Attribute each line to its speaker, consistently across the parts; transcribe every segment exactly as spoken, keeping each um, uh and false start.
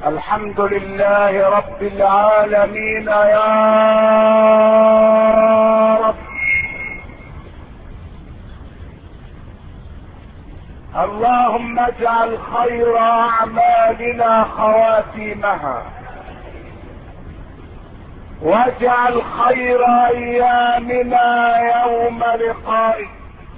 Speaker 1: الحمد لله رب العالمين يا رب. اللهم اجعل خير اعمالنا خواتيمها، واجعل خير ايامنا يوم لقائك.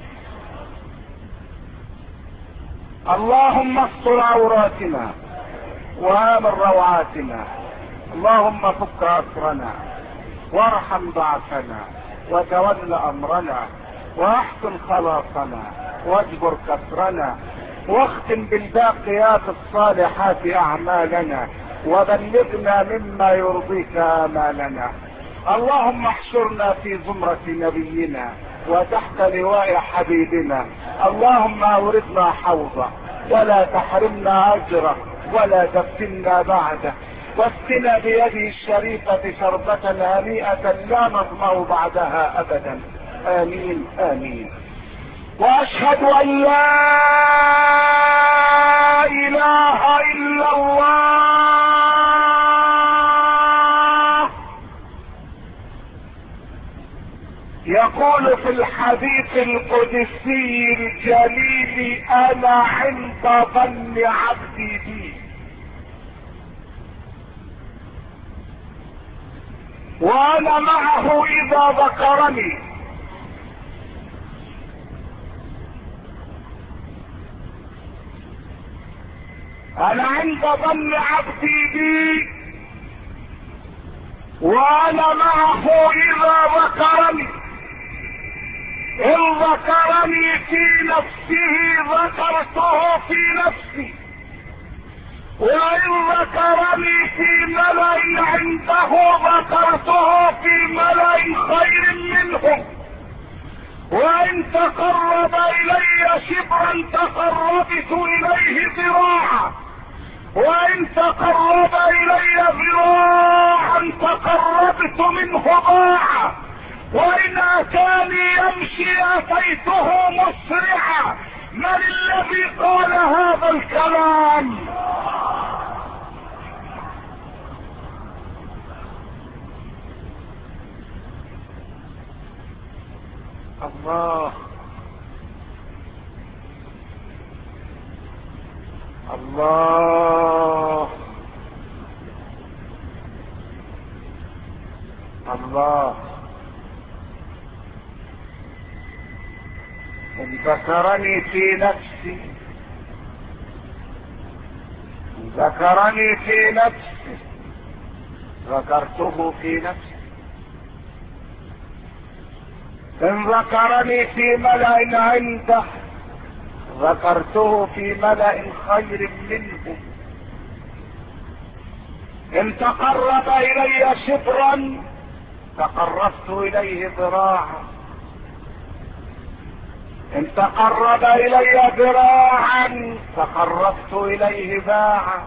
Speaker 1: اللهم استر عوراتنا وامن روعاتنا، اللهم فك اسرنا وارحم ضعفنا وتول امرنا واحسن خلاصنا واجبر كسرنا، واختم بالباقيات الصالحات اعمالنا، وبلغنا مما يرضيك امالنا. اللهم احشرنا في زمرة نبينا وتحت لواء حبيبنا. اللهم اوردنا حوضه ولا تحرمنا اجره ولا تفتنا بعده، واسقنا بيده الشريفة شربة هنيئة لا نظمأ بعدها ابدا. امين امين. واشهد ان لا اله الا الله. يقول في الحديث القدسي الجليل: انا عند ظن عبدي بي، وانا معه اذا ذكرني. انا عند ظن عبدي بي وانا معه اذا ذكرني. ان ذكرني في نفسه ذكرته في نفسي، وان ذكرني في ملأ عنده ذكرته في ملأ خير منهم. وان تقرب الي شبرا تقربت اليه ذراعا، وان تقرب الي ذراعا تقربت منه باعا، وان اتاني يمشي اتيته مسرعا. من الذي قال هذا الكلام؟ الله الله الله. ان ذكرني في نفسي ذكرني في نفسي ذكرته في نفسي. ان ذكرني في ملأ عنده ذكرته في ملأ خير منه. ان تقرب الي شبرا تقربت اليه ذراعا، ان تقرب الي ذراعا تقربت اليه باعا.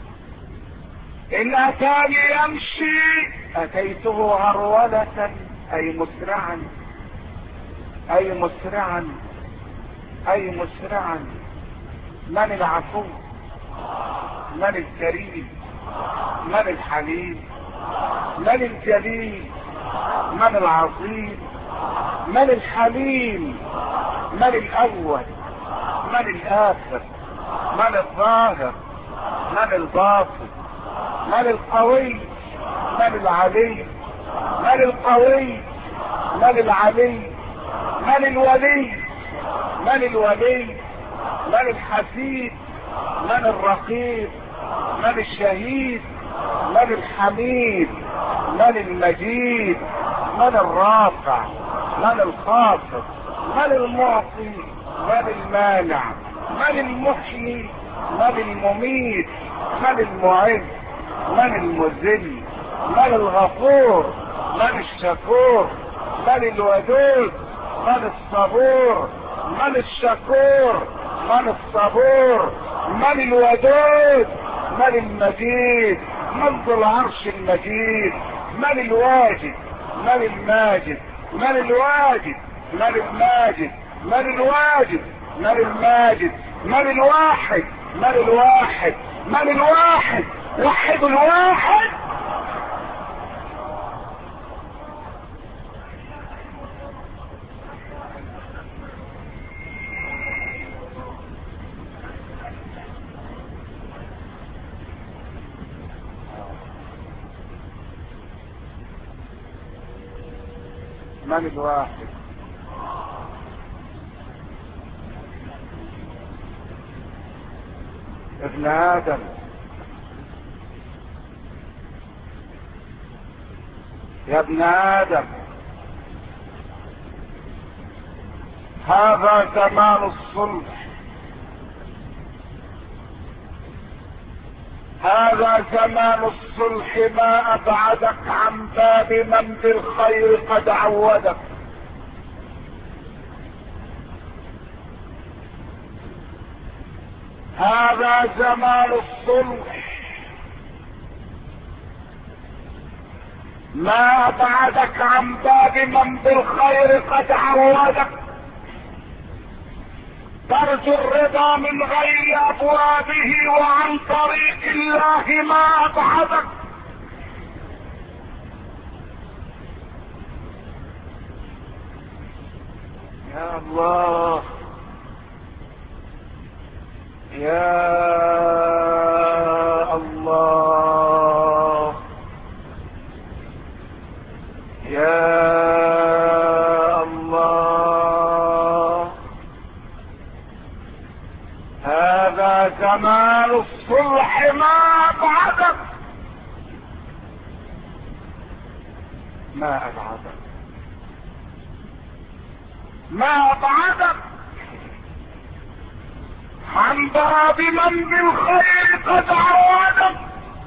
Speaker 1: ان اتاني يمشي اتيته هرولة اي مسرعا اي مسرعا اي مسرعا. من العفو؟ من الكريم؟ من الحليم؟ من الجليل؟ من العظيم؟ من الحليم؟ من الاول؟ من الاخر؟ من الظاهر؟ من الباطن؟ من القوي؟ من العلي؟ من القوي؟ من العلي؟ من الولي؟ من الولي؟ من الحسيب؟ من الرقيب؟ من الشهيد؟ من الحميد؟ من المجيد؟ من الرافع؟ من الخافض؟ من المعطي؟ من المانع؟ من المحيي؟ من المميت؟ من المعز؟ من المذل؟ من الغفور؟ من الشكور؟ من الودود؟ من الصبور؟ من الشكور؟ من الصبور؟ من الودود؟ من المجيد؟ من ذو العرش المجيد؟ من الواجد؟ من الماجد؟ من الواجد؟ من الماجد؟ من الواجد؟ من الماجد؟ من الواحد؟ من الواحد؟ من الواحد؟ الواحد الواحد. من الواحد؟ ابن آدم. يا ابن آدم، هذا زمان الصلح، هذا زمان الصلح، ما ابعدك عن باب من بالخير قد عودك. هذا زمان الصلح، ما ابعدك عن باب من بالخير قد عودك. ترجو الرضا من غير ابوابه وعن طريق الله ما ابعدك. يا الله، يا الله، يا الله، هذا زمان الصلح ما ابعدك، ما ابعدك، ما ابعدك عن باب من بالخير قد عودك.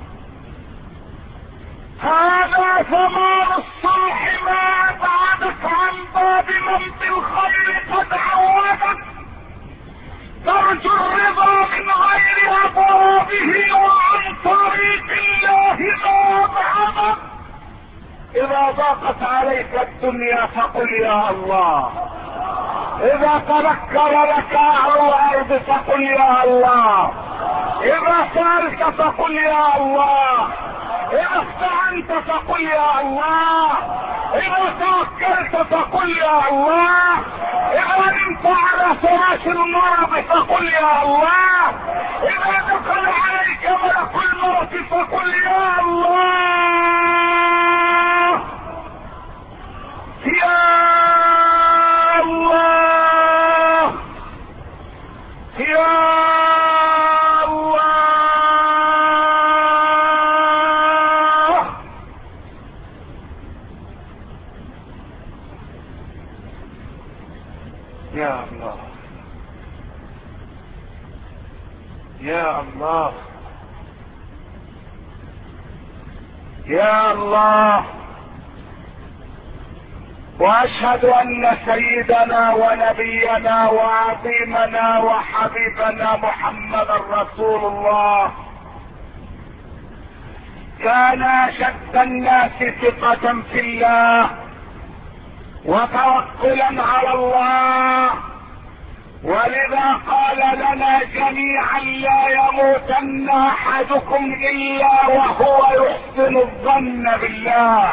Speaker 1: هذا زمان الصلح، ما ابعدك عن باب من بالخير قد عودك. ترجو الرضا من غير ابوابه وعن طريق الله ما ابعدك. اذا ضاقت عليك الدنيا فقل يا الله، اذا تذكر لك اهل الارض فقل يا الله، اذا سألت فقل يا الله، اذا استعنت فقل يا الله، اذا توكلت فقل يا الله، اذا نمت على فراش المرض فقل يا الله، اذا دخل عليك ملك الموت فقل يا الله، يا الله، يا الله. يا الله، يا الله، يا الله. واشهد ان سيدنا ونبينا وعظيمنا وحبيبنا محمدا رسول الله كان اشد الناس ثقة في الله وتوكلا على الله، ولذا قال لنا جميعا لا يموتن احدكم الا وهو يحسن الظن بالله،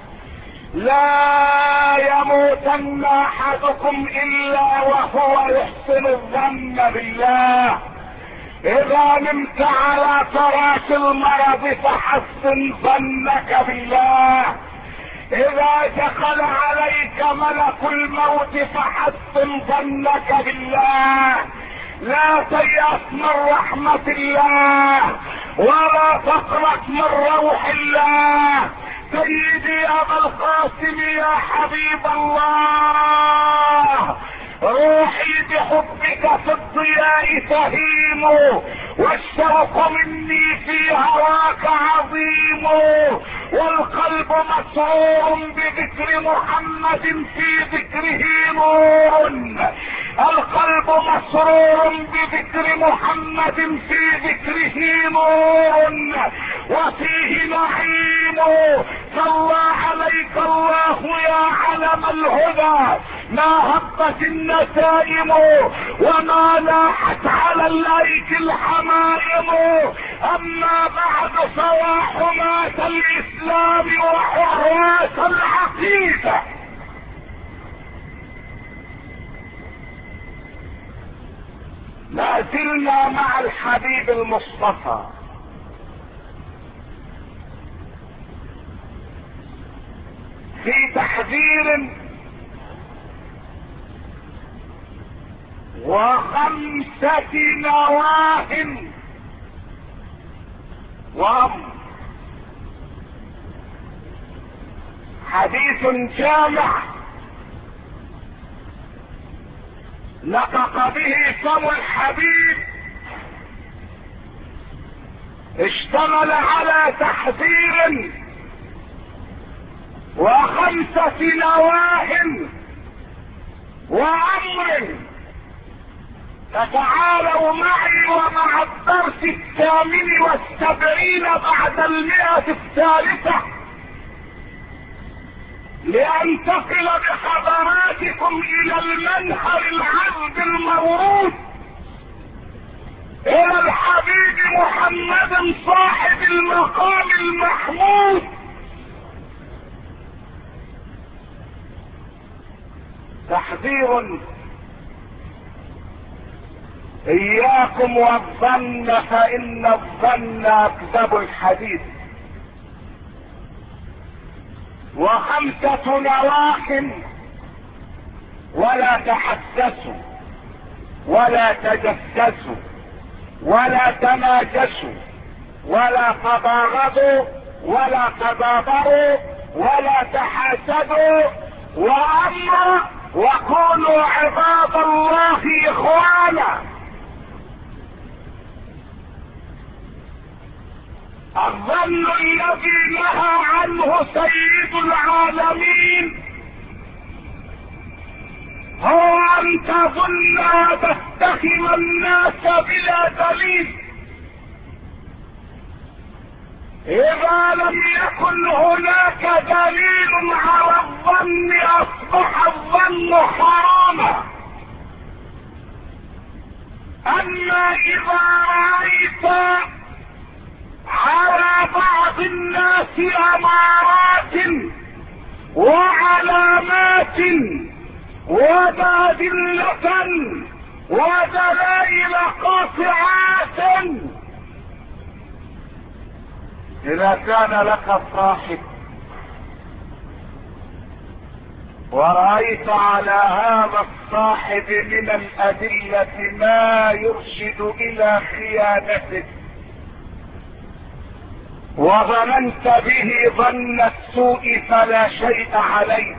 Speaker 1: لا يموتن احدكم الا وهو يحسن الظن بالله. اذا نمت على فراش المرض فحسن ظنك بالله، اذا دخل عليك ملك الموت فحسن ظنك بالله. لا تيأس من رحمة الله ولا تقلق من روح الله. سيدي ابا القاسم يا حبيب الله، روحي بحبك في الضياء تهيم، والشوق مني في هواك عظيم، والقلب مسرور بذكر محمد في ذكره نور، القلب مسرور بذكر محمد في ذكره نور وفيه نعيم. صلى عليك الله يا علم الهدى، ما هبت النسائم وما لاحت على الليث الحمائم. اما بعد فوا حماة الاسلام وحراس العقيدة، لا زلنا مع الحبيب المصطفى في تحذير وخمسة نواه وأمر. حديث جامع نطق به فم الحبيب، اشتمل على تحذير وخمسة نواه وأمر. فتعالوا معي ومع الدرس الثامن والسبعين بعد المئة الثالثة لأنتقل بحضراتكم إلى المنهر العذب المورود، إلى الحبيب محمد صاحب المقام المحمود. تحذير: إياكم والظن فإن الظن أكذب الحديث. وخمسة نواح: ولا تحسسوا ولا تجسسوا ولا تناجشوا ولا تباغضوا ولا تدابروا ولا تحاسدوا. وأمر: وكونوا عباد الله إخوانا. الظن الذي نهى عنه سيد العالمين هو ان تظن وتتخذ الناس بلا دليل. اذا لم يكن هناك دليل على الظن اصبح الظن حراما. اما اذا رايت على بعض الناس امارات وعلامات وأدلة ودلائل قاطعات، إذا كان لك صاحب ورأيت على هذا الصاحب من الأدلة ما يرشد إلى خيانته وظننت به ظن السوء فلا شيء عليه.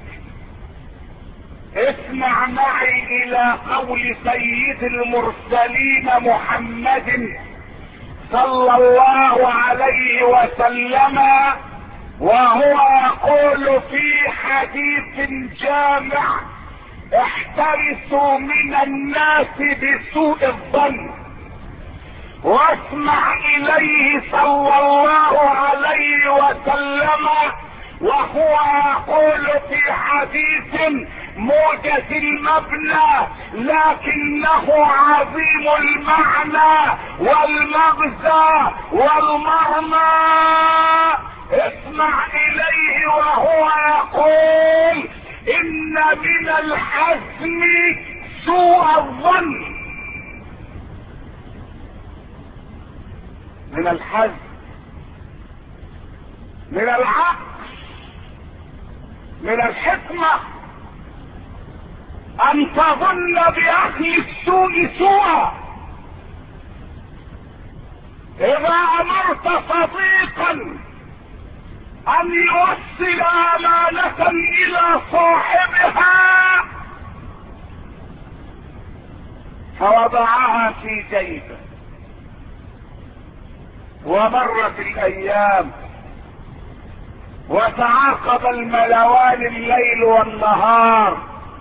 Speaker 1: اسمع معي الى قول سيد المرسلين محمد صلى الله عليه وسلم وهو يقول في حديث جامع: احترسوا من الناس بسوء الظن. واسمع اليه صلى الله عليه وسلم وهو يقول في حديث موجز المبنى لكنه عظيم المعنى والمغزى والمرمى. اسمع اليه وهو يقول: ان من الحزم سوء الظن. من الحزم، من العقل، من الحكمة ان تظن باهل السوء سوءا. اذا امرت صديقا ان يوصل امانة الى صاحبها فوضعها في جيبه ومرت الايام وتعاقب الملوان الليل والنهار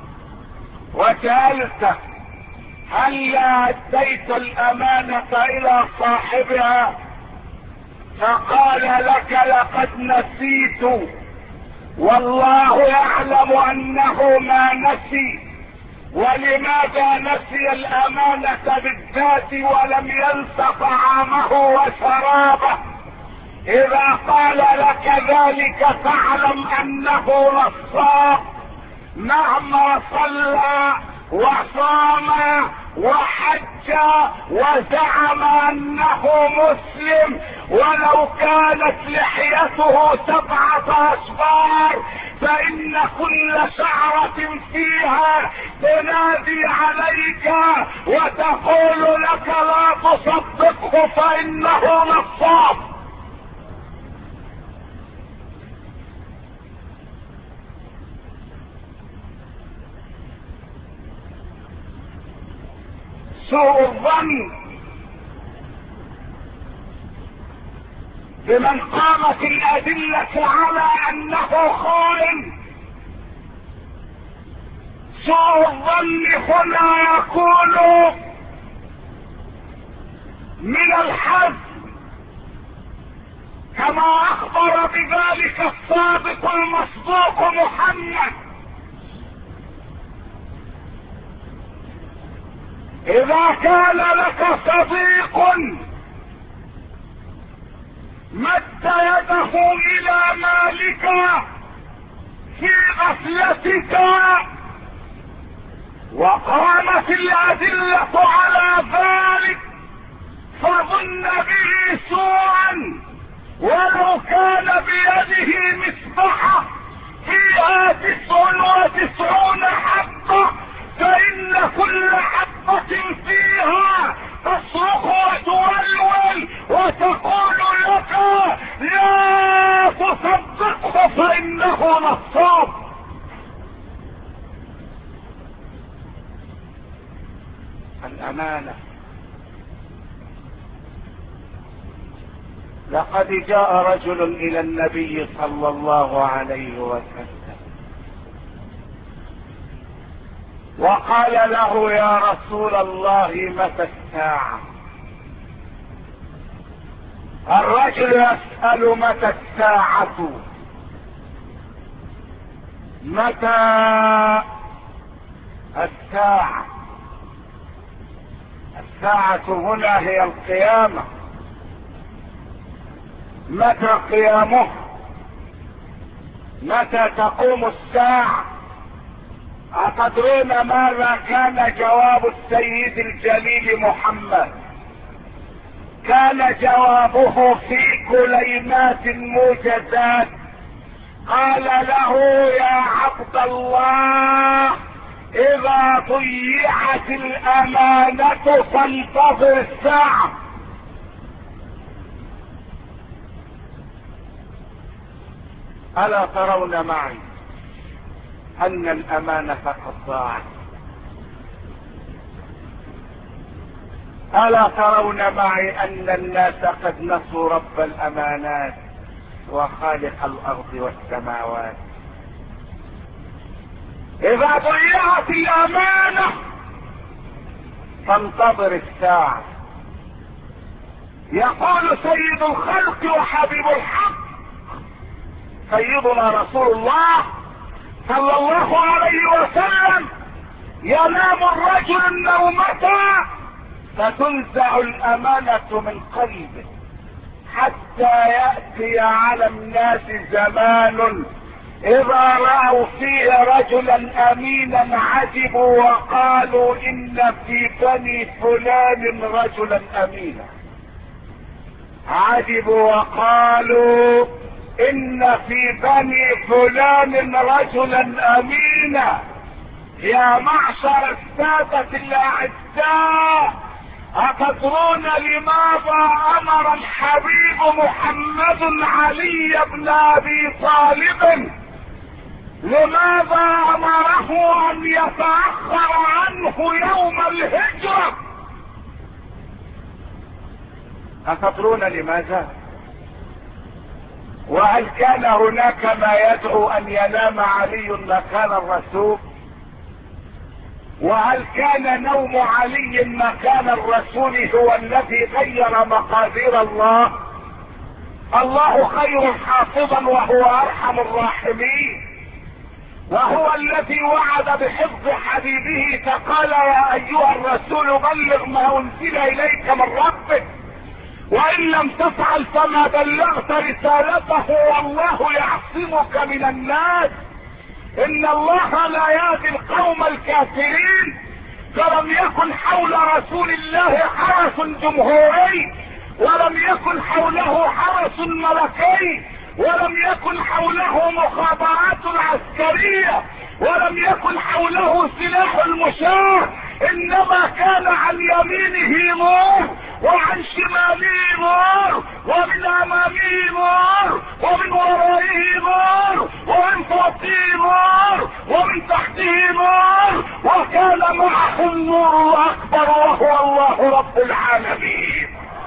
Speaker 1: وسألته: هل اديت الامانة الى صاحبها؟ فقال لك: لقد نسيت والله يعلم انه ما نسي. ولماذا نسي الامانة بالذات ولم ينس طعامه وشرابه؟ اذا قال لك ذلك فاعلم انه نصاب، مهما صلى وصام وحج وزعم انه مسلم، ولو كانت لحيته سبعة اشبار فان كل شعرة فيها تنادي عليك وتقول لك لا تصدقه فانه نصاب. سوء الظن بمن قامت الأدلة على أنه خائن. سوء الظن هنا يكون من الحزن، كما أخبر بذلك الصادق المصدوق محمد: إذا كان لك صديق مد يده إلى مالك في غفلتك وقامت الأدلة على ذلك فظن به سوءا، ولو كان بيده مسبحة فيها تسع وتسعون حبة فإن كل حبة فيها تصرخ وتولول وتقول لك لا تصدقه فإنه نصاب. الأمانة. لقد جاء رجل إلى النبي صلى الله عليه وسلم وقال له: يا رسول الله متى الساعة؟ الرجل يسأل متى الساعة، متى الساعة؟ الساعة هنا هي القيامة. متى قيامه؟ متى تقوم الساعة؟ أتدرون ماذا كان جواب السيد الجليل محمد؟ كان جوابه في كلمات موجزات. قال له: يا عبد الله، إذا ضيعت الأمانة فانتظر الساعة. ألا ترون معي أن الأمانة قد ضاعت؟ ألا ترون معي أن الناس قد نسوا رب الأمانات وخالق الأرض والسماوات؟ إذا ضيعت الأمانة فانتظر الساعة. يقول سيد الخلق وحبيب الحق سيدنا رسول الله صلى الله عليه وسلم: ينام الرجل النومة فتنزع الأمانة من قلبه حتى يأتي على الناس زمان إذا رأوا فيه رجلا أمينا عجبوا وقالوا: إن في بني فلان رجلا أمينا. عجبوا وقالوا: إن في بني فلان رجلا أمينا. يا معشر السادة الأعزاء، أتدرون لماذا أمر الحبيب محمد علي بن أبي طالب؟ لماذا أمره أن يتأخر عنه يوم الهجرة؟ أتدرون لماذا؟ وهل كان هناك ما يدعو أن ينام علي مكان الرسول؟ وهل كان نوم علي مكان الرسول هو الذي غير مقادير الله؟ الله خير حافظا وهو ارحم الراحمين، وهو الذي وعد بحفظ حبيبه فقال يا ايها الرسول بلغ ما انزل اليك من ربك وان لم تفعل فما بلغت رسالته والله يعصمك من الناس ان الله لا يهدي القوم الكافرين. فلم يكن حول رسول الله حرس جمهوري، ولم يكن حوله حرس ملكي، ولم يكن حوله مخابرات عسكرية، ولم يكن حوله سلاح المشاة، انما كان عن يمينه نور وعن شماله نور ومن امامه نور ومن ورائه نور ومن فوقه نور ومن تحته نور، وكان معه النور الاكبر وهو الله رب العالمين.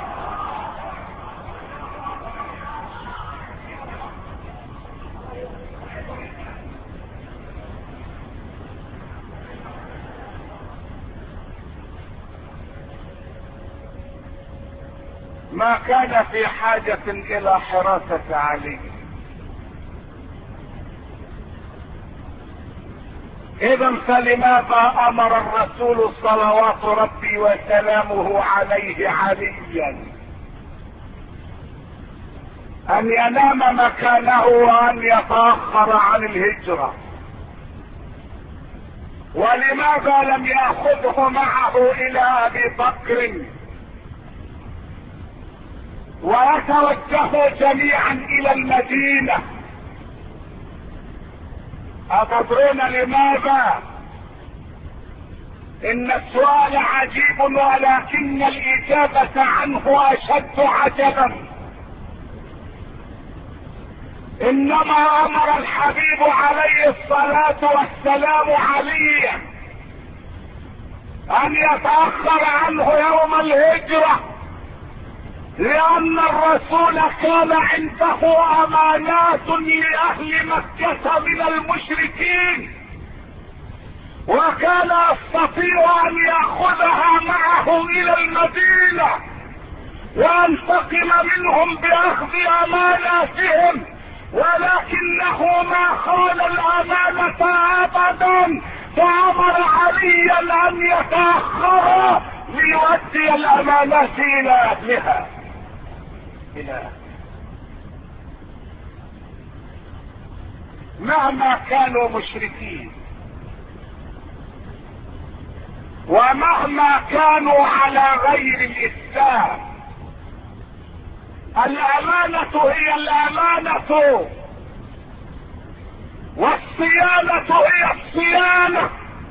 Speaker 1: ما كان في حاجة الى حراسة علي. اذا فلماذا امر الرسول صلوات ربي وسلامه عليه عليا ان ينام مكانه وان يتأخر عن الهجرة؟ ولماذا لم يأخذه معه الى ابي بكر ويتوجهوا جميعا الى المدينة؟ أتدرون لماذا؟ ان السؤال عجيب ولكن الاجابة عنه اشد عجبا. انما امر الحبيب عليه الصلاة والسلام عليا ان يتأخر عنه يوم الهجرة لان الرسول كان عنده امانات لاهل مكة من المشركين، وكان يستطيع ان ياخذها معه الى المدينة وينتقم منهم باخذ اماناتهم، ولكنه ما خان الامانة ابدا، فامر عليا ان يتأخر ليؤدي الامانات الى اهلها. إله. مهما كانوا مشركين ومهما كانوا على غير الاسلام، الامانة هي الامانة والصيانة هي الصيانة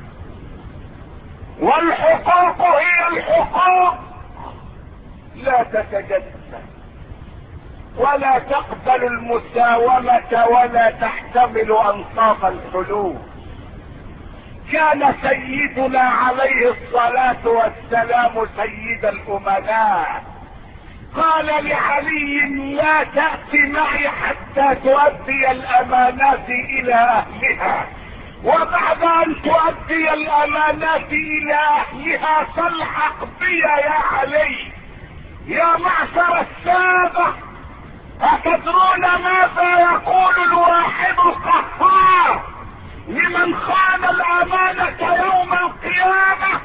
Speaker 1: والحقوق هي الحقوق، لا تتجدد ولا تقبل المساومة ولا تحتمل انصاف الحلول. كان سيدنا عليه الصلاة والسلام سيد الامناء، قال لعلي لا تأتي معي حتى تؤدي الامانات الى اهلها، وبعد ان تؤدي الامانات الى اهلها فالحق بي يا علي. يا معشر السادة، أتدرون ماذا يقول الواحد القهار لمن خان الأمانة يوم القيامة؟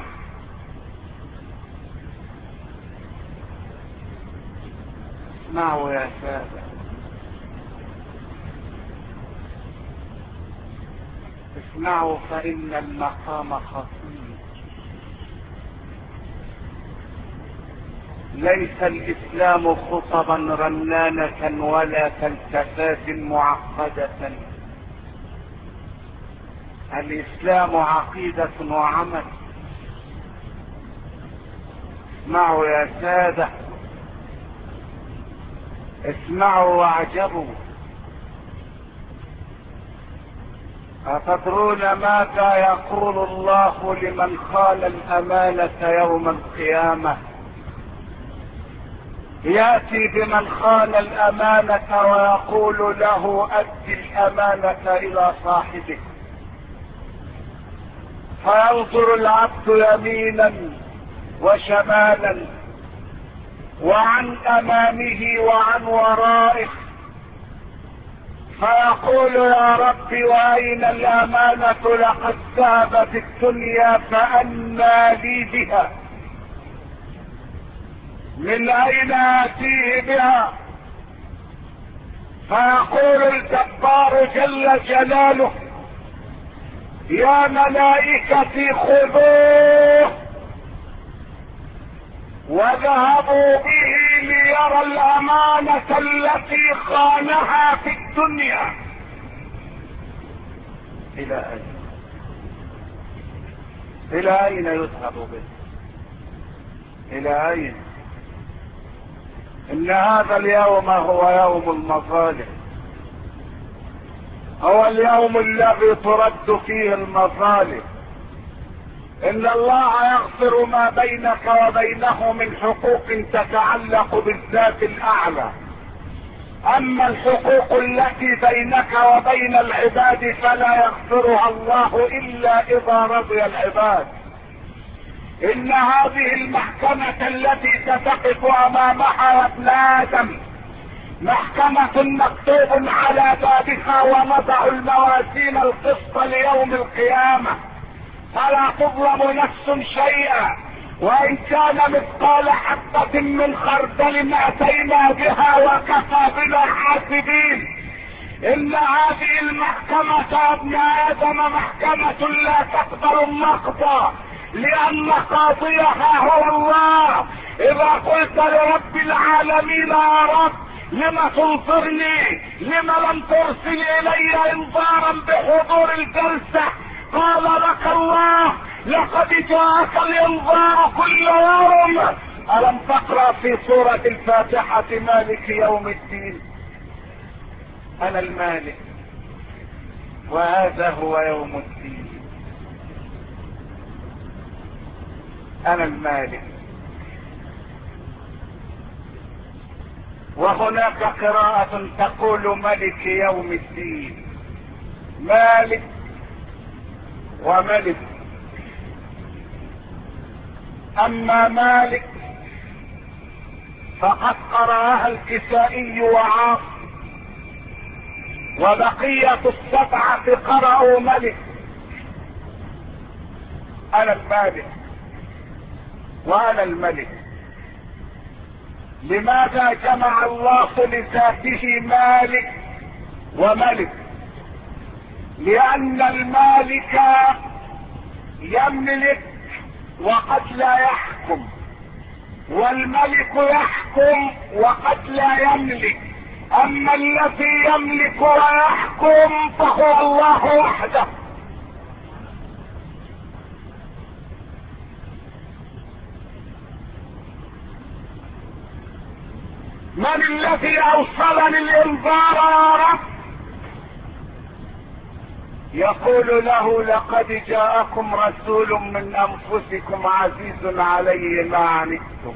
Speaker 1: اسمعوا يا سادة، اسمعوا فإن المقام خطير. ليس الاسلام خطبا رنانة ولا فلسفات معقدة، الاسلام عقيدة وعمل. اسمعوا يا سادة، اسمعوا واعجبوا. أتدرون ماذا يقول الله لمن خان الأمانة يوم القيامة؟ يأتي بمن خان الأمانة ويقول له أد الأمانة إلى صاحبه، فينظر العبد يمينا وشمالا وعن امامه وعن ورائه، فيقول يا رب واين الامانة؟ لقد ذهبت الدنيا فأنى لي بها، من اين اتيه بها؟ فيقول الجبار جل جلاله يا ملائكتي خذوه وذهبوا به ليرى الامانة التي خانها في الدنيا. الى اين الى اين يذهب به؟ الى اين؟ ان هذا اليوم هو يوم المظالم، هو اليوم الذي ترد فيه المظالم. ان الله يغفر ما بينك وبينه من حقوق تتعلق بالذات الاعلى، اما الحقوق التي بينك وبين العباد فلا يغفرها الله الا اذا رضي العباد. ان هذه المحكمة التي ستقف امامها يا ابن ادم محكمة مكتوب على بابها ونضع الموازين القسط ليوم القيامة، فلا تظلم نفس شيئا، وان كان مثقال حبة من خردل اتينا بها وكفى بنا حاسبين. ان هذه المحكمة يا ابن ادم محكمة لا تقبل النقض، لان قاضيها هو الله. اذا قلت لرب العالمين يا رب لما تنصرني، لما لم ترسل الي انذارا بحضور الجلسة، قال لك الله لقد جاءك الانذار كل يوم. الم تقرأ في سورة الفاتحة مالك يوم الدين؟ انا المالك وهذا هو يوم الدين. انا المالك. وهناك قراءة تقول ملك يوم الدين، مالك وملك. اما مالك فقد قرأها الكسائي وعاصم، وبقية السبعة قرأوا ملك. انا المالك وانا الملك. لماذا جمع الله لذاته مالك وملك؟ لان المالك يملك وقد لا يحكم، والملك يحكم وقد لا يملك. اما الذي يملك ويحكم فهو الله وحده. من الذي اوصلني الانذار يا رب؟ يقول له لقد جاءكم رسول من انفسكم عزيز عليه ما عنتم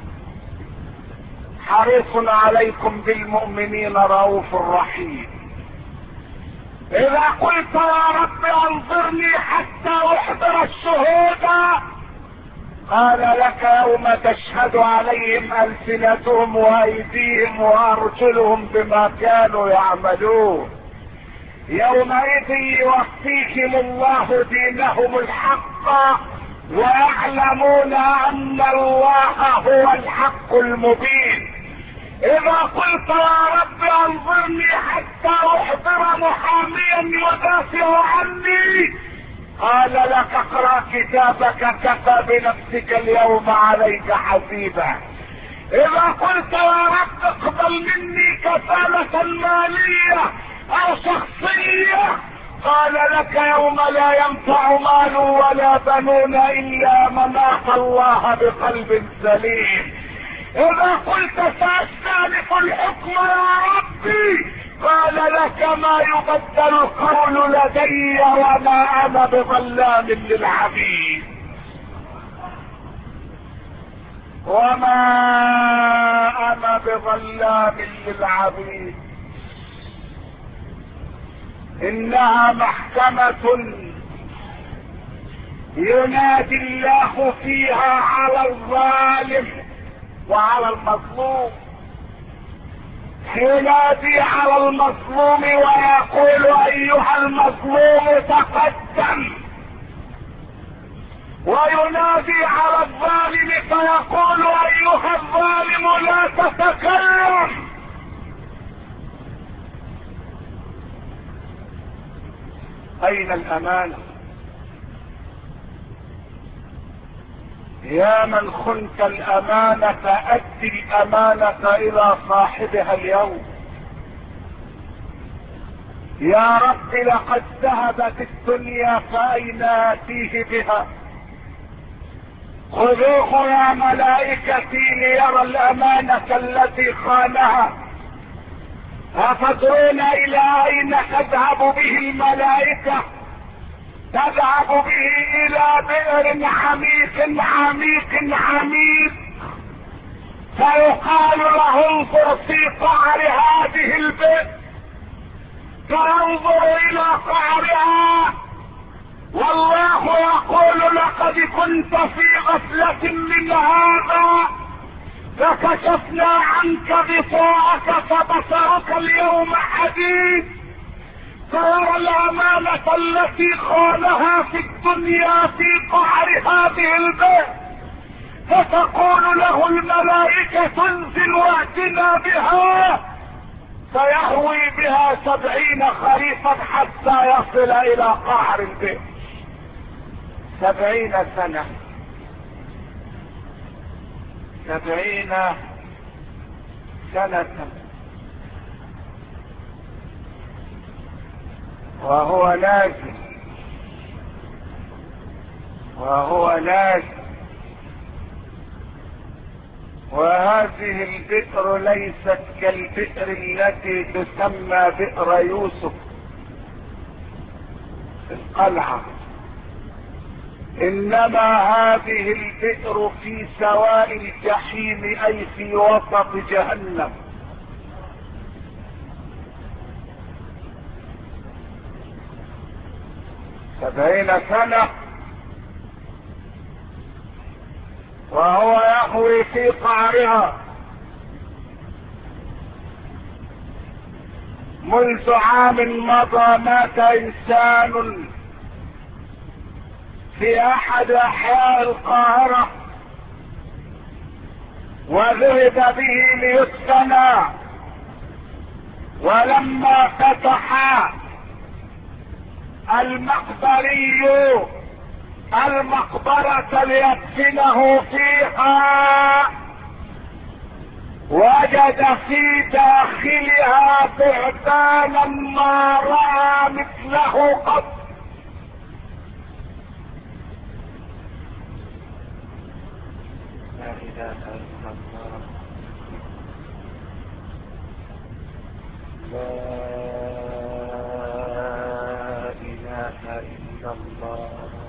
Speaker 1: حريص عليكم بالمؤمنين رؤوف رحيم. اذا قلت يا رب انظرني حتى احضر الشهود، قال لك يوم تشهد عليهم ألسنتهم وأيديهم وأرجلهم بما كانوا يعملون، يومئذ يوفيهم الله دينهم الحق ويعلمون أن الله هو الحق المبين. إذا قلت يا رب انظرني حتى أحضر محاميا يدافع عني، قال لك اقرأ كتابك كفى بنفسك اليوم عليك حسيبا. اذا قلت يا رب اقبل مني كفالة مالية او شخصية، قال لك يوم لا ينفع مال ولا بنون الا من اتى الله بقلب سليم. اذا قلت ساستأنف الحكم يا ربي، قال لك ما يبدل القول لدي وما انا بظلام للعبيد. وما انا بظلام للعبيد. انها محكمة ينادي الله فيها على الظالم وعلى المظلوم، ينادي على المظلوم ويقول ايها المظلوم تقدم، وينادي على الظالم فيقول ايها الظالم لا تتكلم. اين الامانة؟ يا من خنت الامانة ادي الامانة الى صاحبها اليوم. يا رب لقد ذهبت الدنيا فاين اتيه بها؟ خذوه يا ملائكتي ليرى الامانة التي خانها. أتدرون الى اين تذهب به الملائكة؟ تذهب به الى بئر عميق عميق عميق، فيقال له انظر في قعر هذه البئر، فينظر الى قعرها والله يقول لقد كنت في غفلة من هذا فكشفنا عنك غطاءك فبصرك اليوم حديد. فيرى الأمانة التي خانها في الدنيا في قعر هذه البئر، فتقول له الملائكة انزل واتنا بها، فيهوي بها سبعين خريفا حتى يصل إلى قعر البئر. سبعين سنة، سبعين سنة، وهو نازل وهو نازل وهذه البئر ليست كالبئر التي تسمى بئر يوسف في القلعة، انما هذه البئر في سواء الجحيم اي في وسط جهنم. سبعين سنة وهو يهوي في قعرها. منذ عام مضى مات انسان في احد احياء القاهرة وذهب به ليدفن، ولما فتح المقبري المقبرة ليدفنه فيها وجد في داخلها ثعبانا ما رأى مثله قط. لا اله الا الله، لا اله الا الله.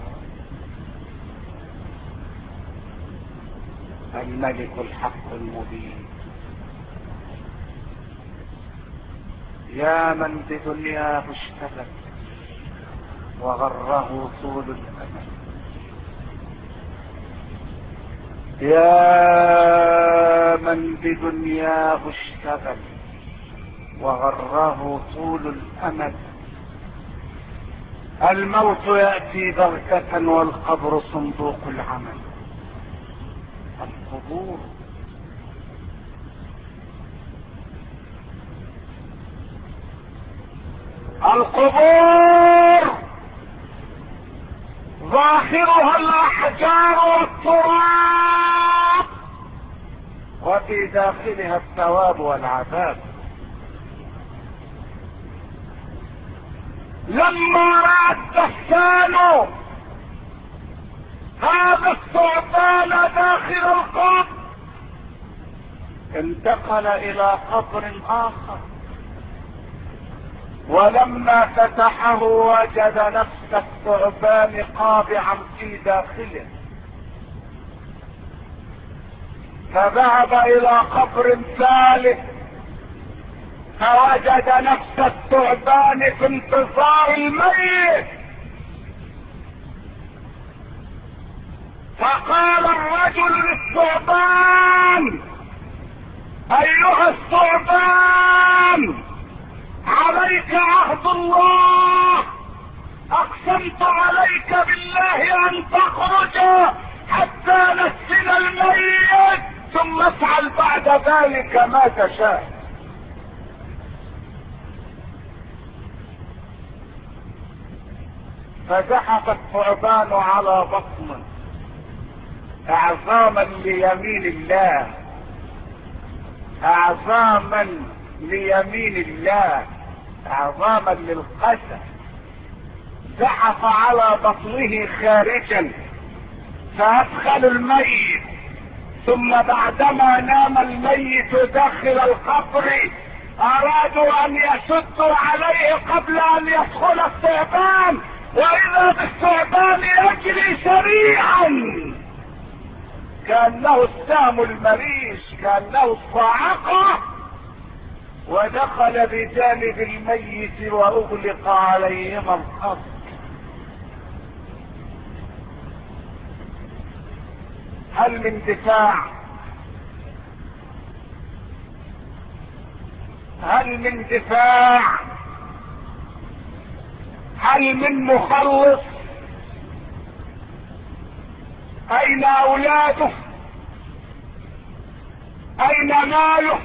Speaker 1: الملك الحق المبين. يا من بدنياه اشتغل وغره طول الامل، يا من بدنياه اشتغل وغره طول الامل. الموت يأتي بغتة والقبر صندوق العمل. القبور القبور ظاهرها الاحجار والتراب وفي داخلها الثواب والعذاب. لما رأى الدهشان هذا الثعبان داخل القبر انتقل الى قبر اخر، ولما فتحه وجد نفس الثعبان قابعا في داخله، فذهب الى قبر ثالث فوجد نفس الثعبان في انتظار الميت، فقال الرجل للثعبان: ايها الثعبان، عليك عهد الله، اقسمت عليك بالله ان تخرج حتى نسل الميت ثم افعل بعد ذلك ما تشاء. فزحف الثعبان على بطنه اعظاما ليمين الله، اعظاما ليمين الله، اعظاما للقسم. زحف على بطنه خارجا فادخل الميت، ثم بعدما نام الميت داخل القبر ارادوا ان يسدوا عليه قبل ان يدخل الثعبان، واذا بالثعبان يجري سريعا كانه السهم المريش، كانه الصاعقه، ودخل بجانب الميت واغلق عليهما القبر. هل من دفاع؟ هل من دفاع؟ هل من مخلص؟ اين اولاده؟ اين ماله؟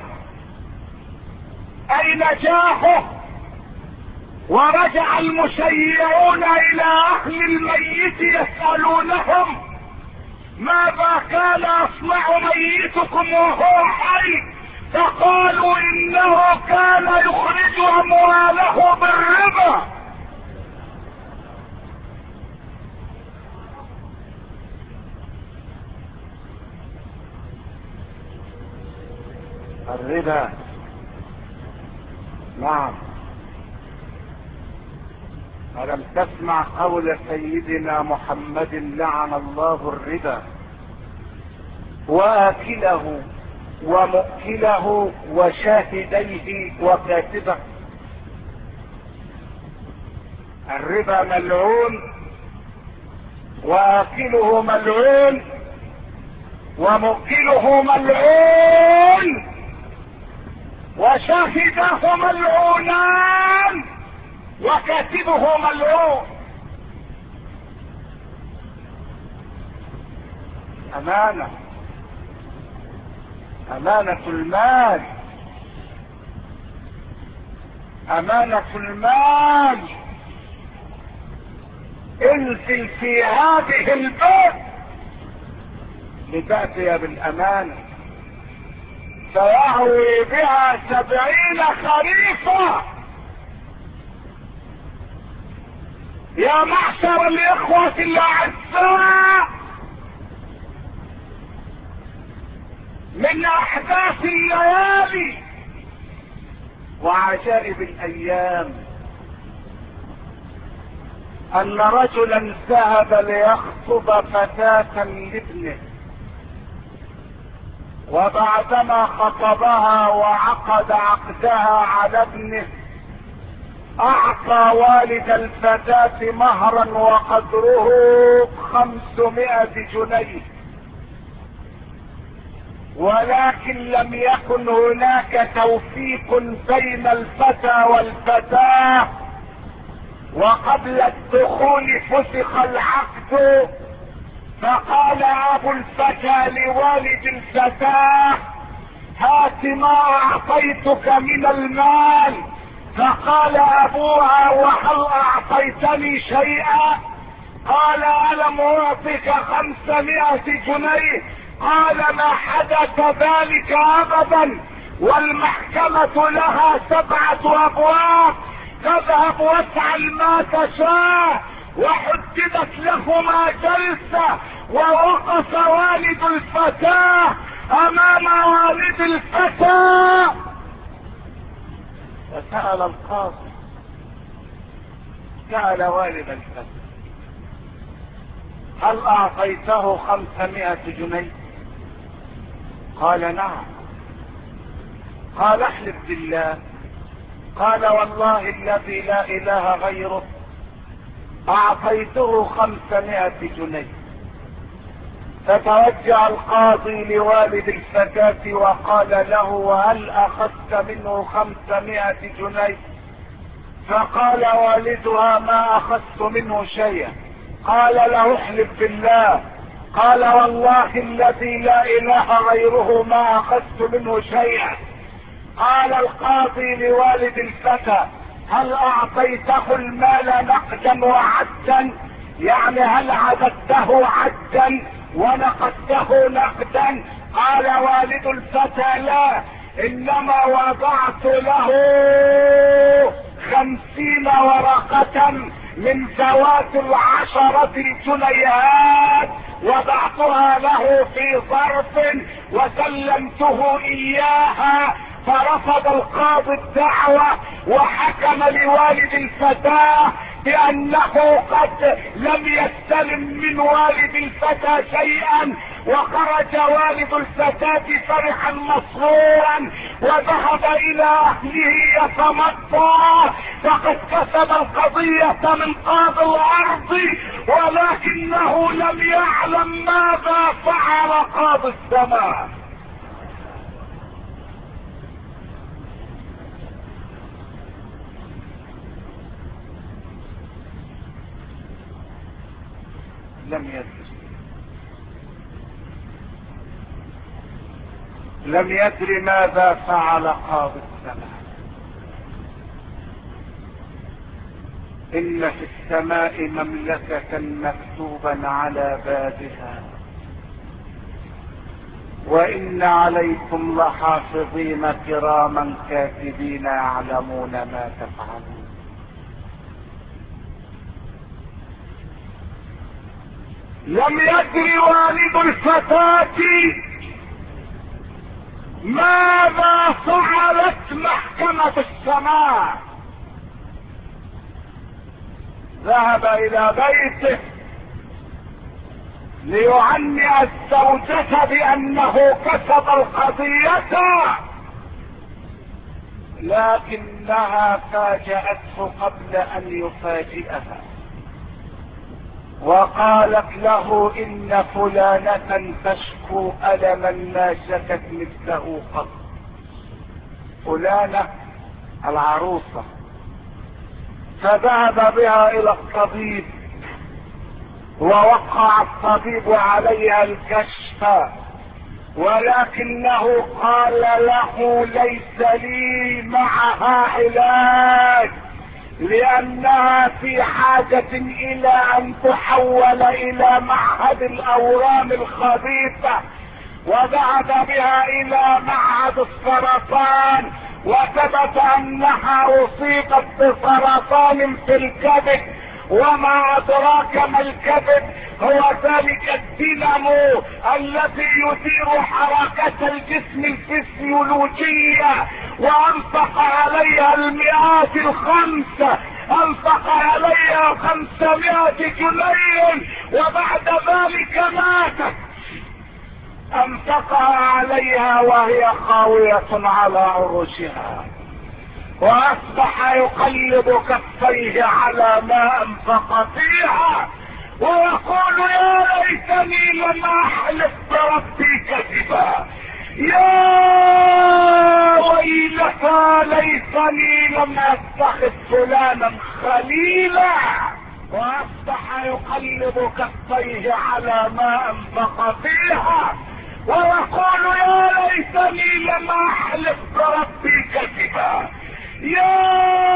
Speaker 1: اين جاهه؟ ورجع المشيعون الى اهل الميت يسألونهم: ماذا كان يصنع ميتكم وهو حي؟ فقالوا: انه كان يخرج امواله بالربا. الربا، نعم. ألم تسمع قول سيدنا محمد: لعن الله الربا واكله ومؤكله وشاهديه وكاتبه. الربا ملعون، واكله ملعون، ومؤكله ملعون، وشاهده ملعونان، وكاتبه ملعون. امانه، امانه المال، امانه المال. انزل في هذه البيت لتأتي بالامانه سيهوي بها سبعين خريفا. يا معشر الاخوة الاعزاء، من احداث الليالي وعجائب الايام ان رجلا ذهب ليخطب فتاة لابنه، وبعدما خطبها وعقد عقدها على ابنه اعطى والد الفتاة مهرا وقدره خمسمائة جنيه، ولكن لم يكن هناك توفيق بين الفتى والفتاة، وقبل الدخول فسخ العقد. فقال ابو الفتى لوالد الفتاة: هات ما اعطيتك من المال. فقال ابوها: وهل اعطيتني شيئا؟ قال: الم اعطك خمسمائة جنيه؟ قال: ما حدث ذلك ابدا، والمحكمة لها سبعة ابواب، تذهب وافعل ما تشاء. وحددت لهما جلسة، ووقف والد الفتاة امام والد الفتاة فسأل القاضي، سأل والد الفتاة: هل اعطيته خمسمائة جنيه؟ قال: نعم. قال: احلف بالله. قال: والله الذي لا اله غيره اعطيته خمسمائة جنيه. فتوجه القاضي لوالد الفتاة وقال له: هل اخذت منه خمسمائة جنيه؟ فقال والدها: ما اخذت منه شيئا. قال له: احلف بالله. قال: والله الذي لا اله غيره ما اخذت منه شيئا. قال القاضي لوالد الفتى: هل اعطيته المال نقدا وعدا؟ يعني هل عددته عدا ونقدته نقدا؟ قال والد الفتى: لا، انما وضعت له خمسين ورقة من ذوات العشرة الجنيهات، وضعتها له في ظرف وسلمته اياها. فرفض القاضي الدعوة وحكم لوالد الفتاة بانه قد لم يستلم من والد الفتى شيئا. وخرج والد الفتاة فرحا مسرورا وذهب الى اهله يتمطى، فقد كسب القضية من قاضي الارض، ولكنه لم يعلم ماذا فعل قاضي السماء. لم يدري لم يدري ماذا فعل قاضي السماء. ان في السماء مملكة مكتوبا على بابها: وان عليكم لحافظين كراما كاتبين يعلمون ما تفعلون. لم يدري والد الفتاة ماذا فعلت محكمة السماء. ذهب الى بيته ليعني الزوجة بانه كسب القضية، لكنها فاجأته قبل ان يفاجئها وقالت له: ان فلانة تشكو الما ما شكت مثله قط. فلانة العروسة. فذهب بها الى الطبيب ووقع الطبيب عليها الكشف، ولكنه قال له: ليس لي معها علاج، لانها في حاجة الى ان تحول الى معهد الاورام الخبيثة. وذهب بها الى معهد السرطان، وثبت انها اصيبت بسرطان في الكبد. وما ادراك ما الكبد؟ هو ذلك الدينامو الذي يدير حركة الجسم الفسيولوجية. وانفق عليها المئات الخمسة، انفق عليها خمسمائة جنيه، وبعد ذلك ماتت. انفقها عليها وهي خاوية على عروشها، واصبح يقلب كفيه على ما انفق فيها ويقول: يا ليتني لم احلف بربي كذبا، يا ويلتى ليتني لم اتخذ فلانا خليلا. واصبح يقلب كفيه على ما انفق فيها ويقول: يا ليتني لم احلف بربي كذبا، يا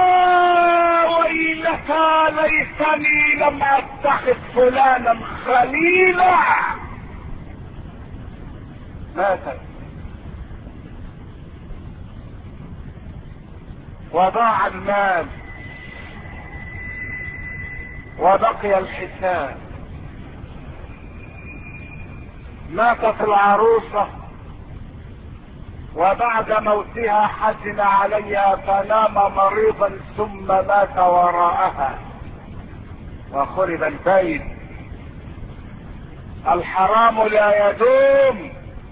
Speaker 1: ويلتى ليتني لم اتخذ فلانا خليلا. ماتت وضاع المال وبقي الحساب. ماتت العروسة، وبعد موتها حزن عليها فنام مريضا ثم مات وراءها وخرب البيت. الحرام لا يدوم،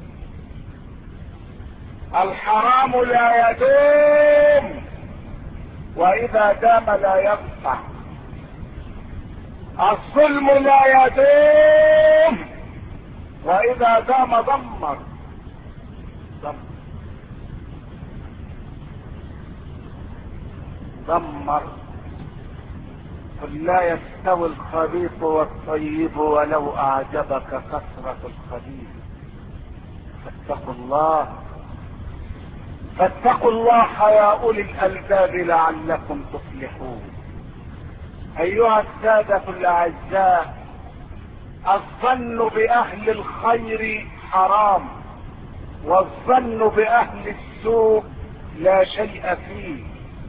Speaker 1: الحرام لا يدوم، واذا دام لا ينفع. الظلم لا يدوم، واذا دام دمر. دمر دمر. قل لا يستوي الخبيث والطيب ولو اعجبك كثرة الخبيث. فاتقوا الله فاتقوا الله يا اولي الالباب لعلكم تفلحون. ايها السادة الاعزاء، الظن باهل الخير حرام، والظن باهل السوء لا شيء فيه.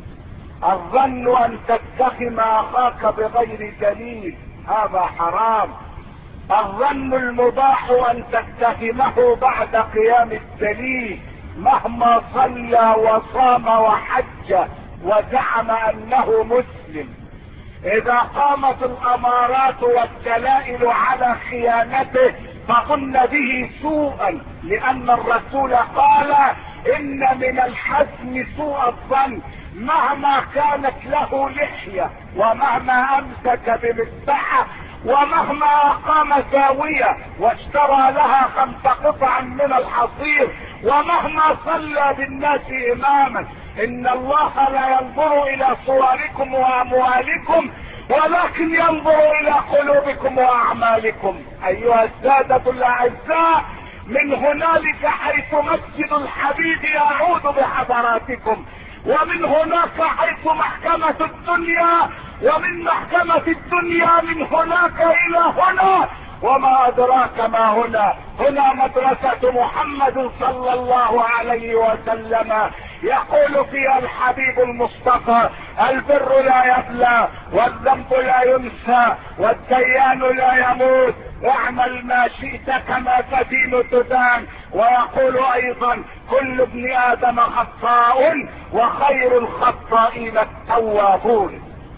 Speaker 1: الظن ان تتهم اخاك بغير دليل هذا حرام. الظن المباح ان تتهمه بعد قيام الدليل مهما صلى وصام وحج وزعم انه مسلم. اذا قامت الامارات والدلائل على خيانته فظن به سوءا، لان الرسول قال ان من الحزم سوء الظن. مهما كانت له لحية، ومهما امسك بمسبحة، ومهما اقام زاوية واشترى لها خمس قطع من الحصير، ومهما صلى بالناس اماما، ان الله لا ينظر الى صوركم واموالكم ولكن ينظر الى قلوبكم واعمالكم. ايها السادة الاعزاء، من هنالك حيث مسجد الحبيب يعود بحضراتكم، ومن هناك حيث محكمة الدنيا، ومن محكمة الدنيا من هناك الى هنا، وما ادراك ما هنا. هنا مدرسة محمد صلى الله عليه وسلم، يقول فيها الحبيب المصطفى: البر لا يبلى، والذنب لا ينسى، والديان لا يموت، واعمل ما شئت كما تدين تدان. ويقول ايضا: كل ابن ادم خطاء وخير الخطائين التوابون.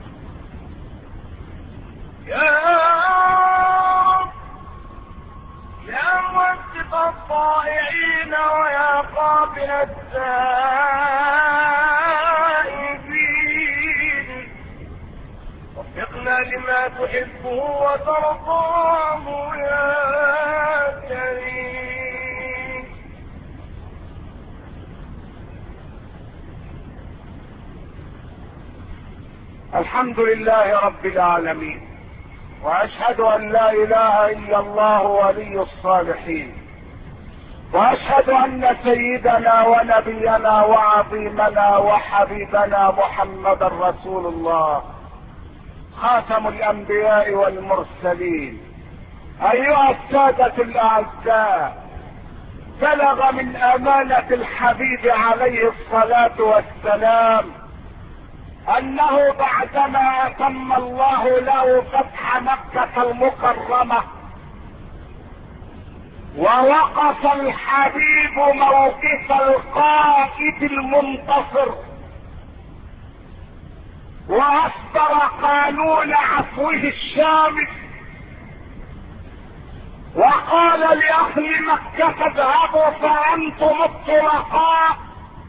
Speaker 2: يا يا موفق الطائعين ويا قابل التائبين، وفقنا لما تحبه وترضاه يا كريم.
Speaker 1: الحمد لله رب العالمين، واشهد ان لا اله الا الله ولي الصالحين، واشهد ان سيدنا ونبينا وعظيمنا وحبيبنا محمدا رسول الله، خاتم الانبياء والمرسلين. ايها السادة الاعزاء، بلغ من امانة الحبيب عليه الصلاة والسلام انه بعدما اتم الله له فتح مكة المكرمة ووقف الحبيب موقف القائد المنتصر واصدر قانون عفوه الشامل، وقال لاهل مكة: اذهبوا فانتم الطلقاء.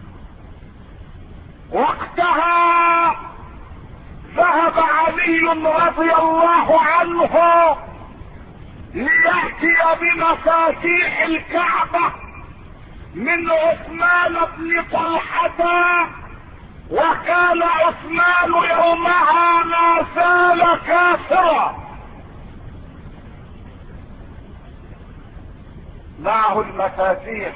Speaker 1: وقتها ذهب علي رضي الله عنه ليأتي بمفاتيح الكعبة من عثمان بن طلحة، وكان عثمان يومها ما زال كافرا. معه المفاتيح،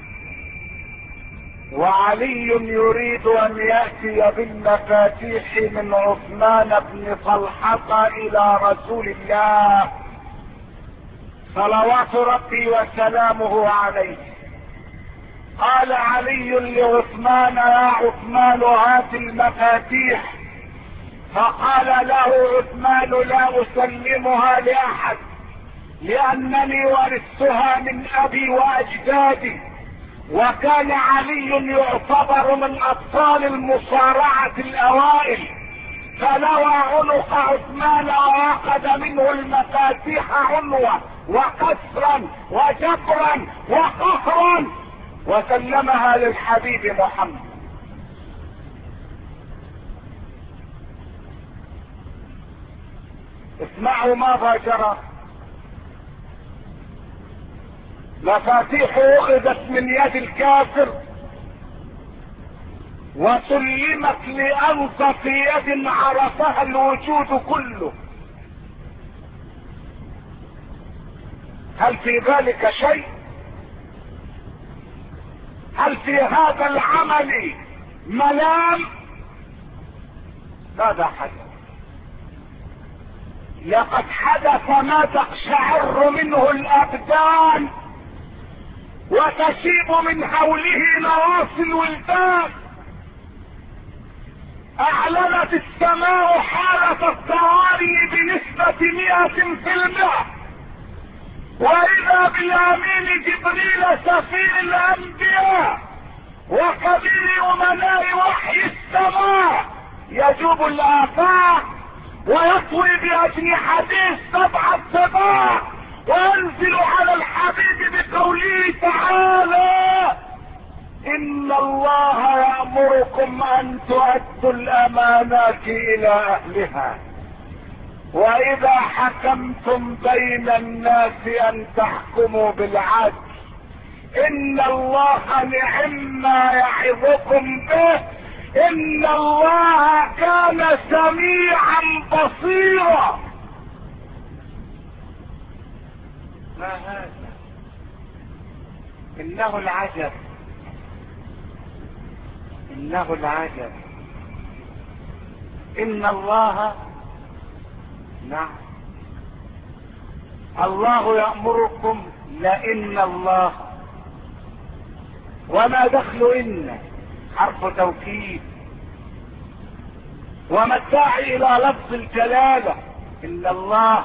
Speaker 1: وعلي يريد ان يأتي بالمفاتيح من عثمان بن طلحة الى رسول الله صلوات ربي وسلامه عليه. قال علي لعثمان: يا عثمان هات المفاتيح. فقال له عثمان: لا اسلمها لاحد، لانني ورثتها من ابي واجدادي. وكان علي يعتبر من ابطال المصارعة الاوائل، فلوى عنق عثمان واخذ منه المفاتيح عنوة وكسرا وجبرا وقهرا، وسلمها للحبيب محمد. اسمعوا ماذا جرى. مفاتيح اخذت من يد الكافر وسلمت لانصف يد عرفها الوجود كله. هل في ذلك شيء؟ هل في هذا العمل ملام؟ ماذا حدث؟ لقد حدث ما تقشعر منه الابدان وتشيب من حوله نواصي الولدان. اعلنت السماء حالة الطوارئ بنسبة مئة في المئة، واذا بالامين جبريل سفير الانبياء وكبير امناء وحي السماء يجوب الافاق ويطوي باجنحته سبع السباع وينزل على الحبيب بقوله تعالى: ان الله يأمركم ان تؤدوا الامانات الى اهلها واذا حكمتم بين الناس ان تحكموا بالعدل ان الله نعم ما يعظكم به ان الله كان سميعا بصيرا. ما هذا؟ انه العجب، انه العجب. ان الله، نعم، الله يأمركم لان الله، وما دخل ان حرف توكيد، وما الداعي الى لفظ الجلالة ان الله؟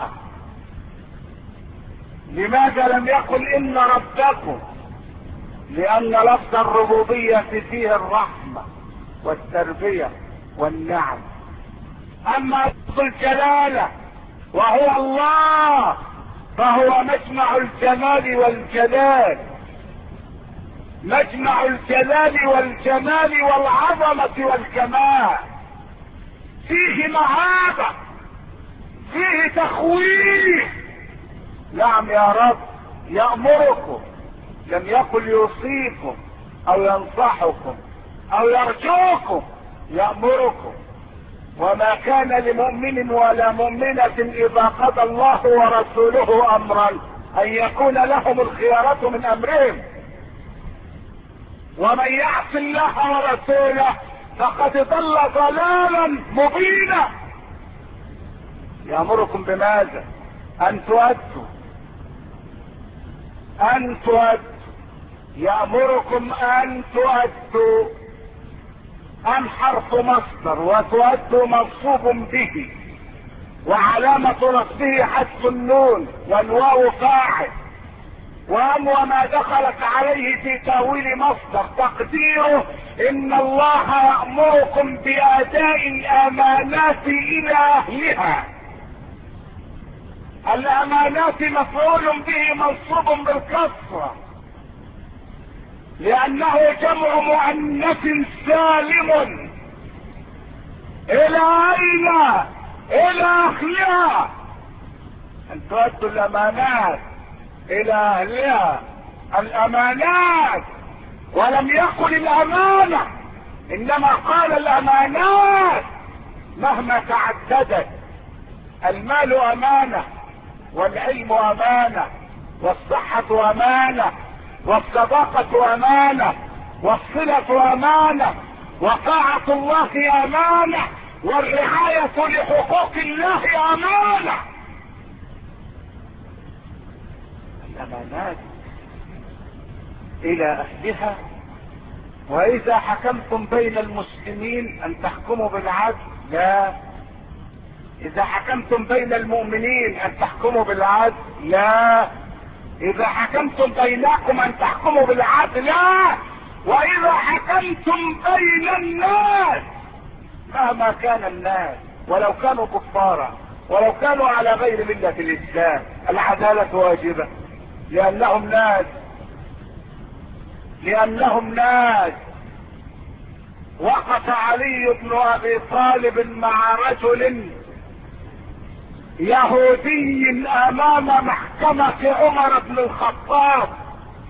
Speaker 1: لماذا لم يقل ان ربكم؟ لان لفظ الربوبية فيه الرحمة والتربية والنعم. اما لفظ الجلالة وهو الله فهو مجمع الجمال والجلال، مجمع الجلال والجمال والعظمة والكمال، فيه مهابة، فيه تخويف. نعم يا رب يأمركم، لم يقل يوصيكم او ينصحكم او يرجوكم، يأمركم. وما كان لمؤمن ولا مؤمنة اذا قضى الله ورسوله امرا ان يكون لهم الخيارة من امرهم، ومن يعص الله ورسوله فقد ضل ضلالا مبينا. يأمركم بماذا؟ ان تؤدوا، ان تؤدوا، يأمركم ان تؤدوا. ان حرف مصدر وتؤدوا منصوب به وعلامة نصبه حذف النون والواو فاعل، وام وما دخلت عليه في تأويل مصدر تقديره ان الله يأمركم بأداء الامانات الى اهلها. الامانات مفعول به منصوب بالكسرة لانه جمع مؤنث سالم. الى اين؟ الى اهلها. ان تؤدوا الامانات الى اهلها، الامانات، ولم يقل الامانة انما قال الامانات مهما تعددت. المال امانة، والعلم امانة، والصحة امانة، والصداقة امانة، والصلة امانة، وطاعة الله امانة، والرعاية لحقوق الله امانة. الامانات الى اهلها. واذا حكمتم بين المسلمين ان تحكموا بالعدل، لا. اذا حكمتم بين المؤمنين ان تحكموا بالعدل، لا. اذا حكمتم بينكم ان تحكموا بالعدل، لا. واذا حكمتم بين الناس مهما كان الناس ولو كانوا كفارا ولو كانوا على غير ملة الاسلام، العدالة واجبة لانهم ناس، لانهم ناس. وقف علي بن ابي طالب مع رجل يهودي امام محكمة عمر بن الخطاب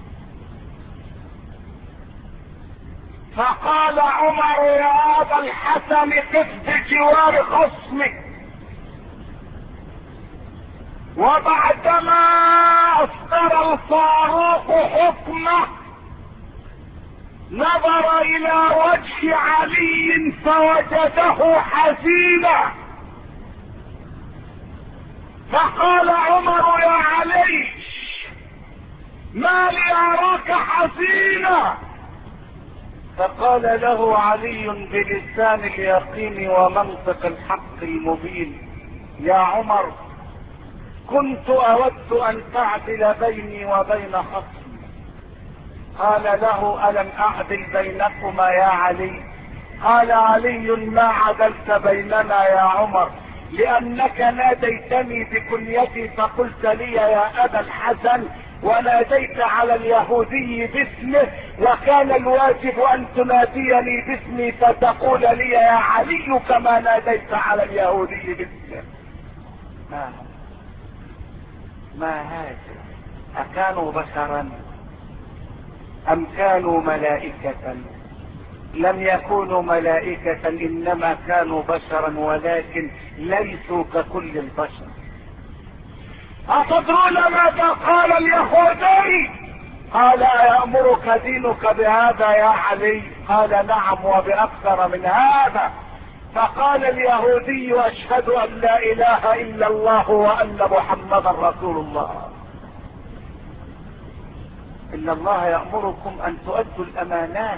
Speaker 1: فقال عمر يا ابا الحسن قف بجوار خصمك. وبعدما اصدر الفاروق حكمه نظر الى وجه علي فوجده حزينا، فقال عمر يا علي ما لي اراك حزينا؟ فقال له علي بلسان اليقين ومنطق الحق المبين يا عمر كنت اود ان تعدل بيني وبين خصمي. قال له الم اعدل بينكما يا علي؟ قال علي ما عدلت بيننا يا عمر لانك ناديتني بكنيتي فقلت لي يا ابا الحسن وناديت على اليهودي باسمه، وكان الواجب ان تناديني باسمي فتقول لي يا علي كما ناديت على اليهودي باسمه. ما ما هذا؟ اكانوا بشرا ام كانوا ملائكة؟ لم يكونوا ملائكة انما كانوا بشرا ولكن ليسوا ككل البشر. أتدرون ماذا قال اليهودي؟ قال أيأمرك دينك بهذا يا علي؟ قال نعم وبأكثر من هذا. فقال اليهودي أشهد أن لا إله إلا الله وأن محمدا رسول الله. إن الله يأمركم أن تؤدوا الأمانات.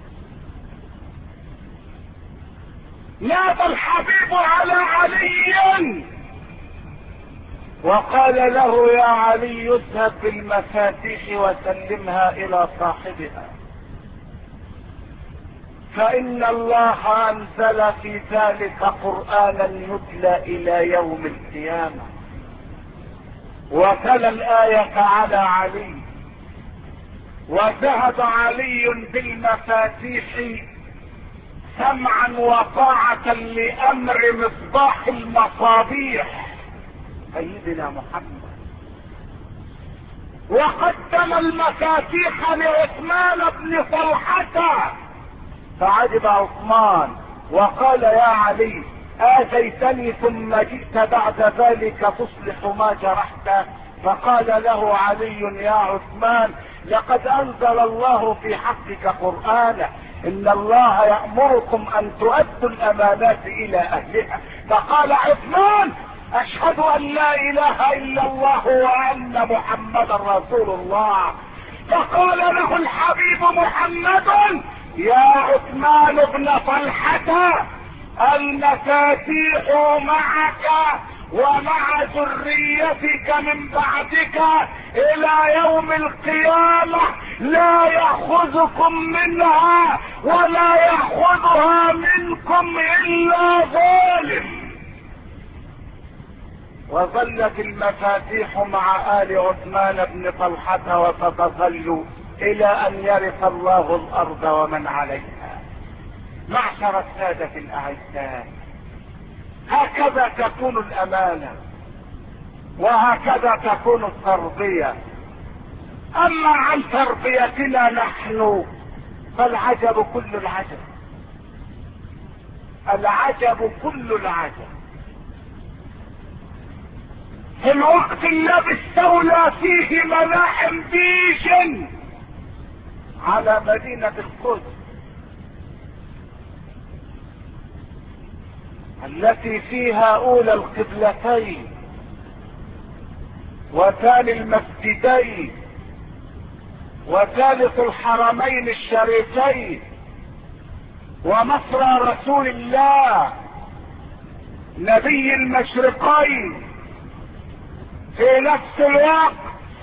Speaker 1: نادى الحبيب على علي وقال له يا علي اذهب بالمفاتيح وسلمها الى صاحبها، فان الله انزل في ذلك قرانا يتلى الى يوم القيامة. وتلا الآية على علي وذهب علي بالمفاتيح سمعا وطاعة لامر مصباح المصابيح سيدنا محمد، وقدم المفاتيح لعثمان بن طلحة. فعجب عثمان وقال يا علي آتيتني ثم جئت بعد ذلك تصلح ما جرحت؟ فقال له علي يا عثمان لقد انزل الله في حقك قرآنا ان الله يأمركم ان تؤدوا الامانات الى اهلها. فقال عثمان اشهد ان لا اله الا الله وان محمدا رسول الله. فقال له الحبيب محمد يا عثمان بن طلحة المفاتيح معك ومع ذريتك من بعدك الى يوم القيامة، لا يأخذكم منها ولا يأخذها منكم الا ظالم. وظلت المفاتيح مع آل عثمان بن طلحة وتتظل الى ان يرث الله الارض ومن عليها. معشر السادة الاعزاء، هكذا تكون الامانة وهكذا تكون التربية. اما عن تربيتنا نحن فالعجب كل العجب، العجب كل العجب. في الوقت الذي استولى فيه ملاحم بيش على مدينة القدس التي فيها اولى القبلتين وثاني المسجدين وثالث الحرمين الشريفين ومصرى رسول الله نبي المشرقين. في نفس الوقت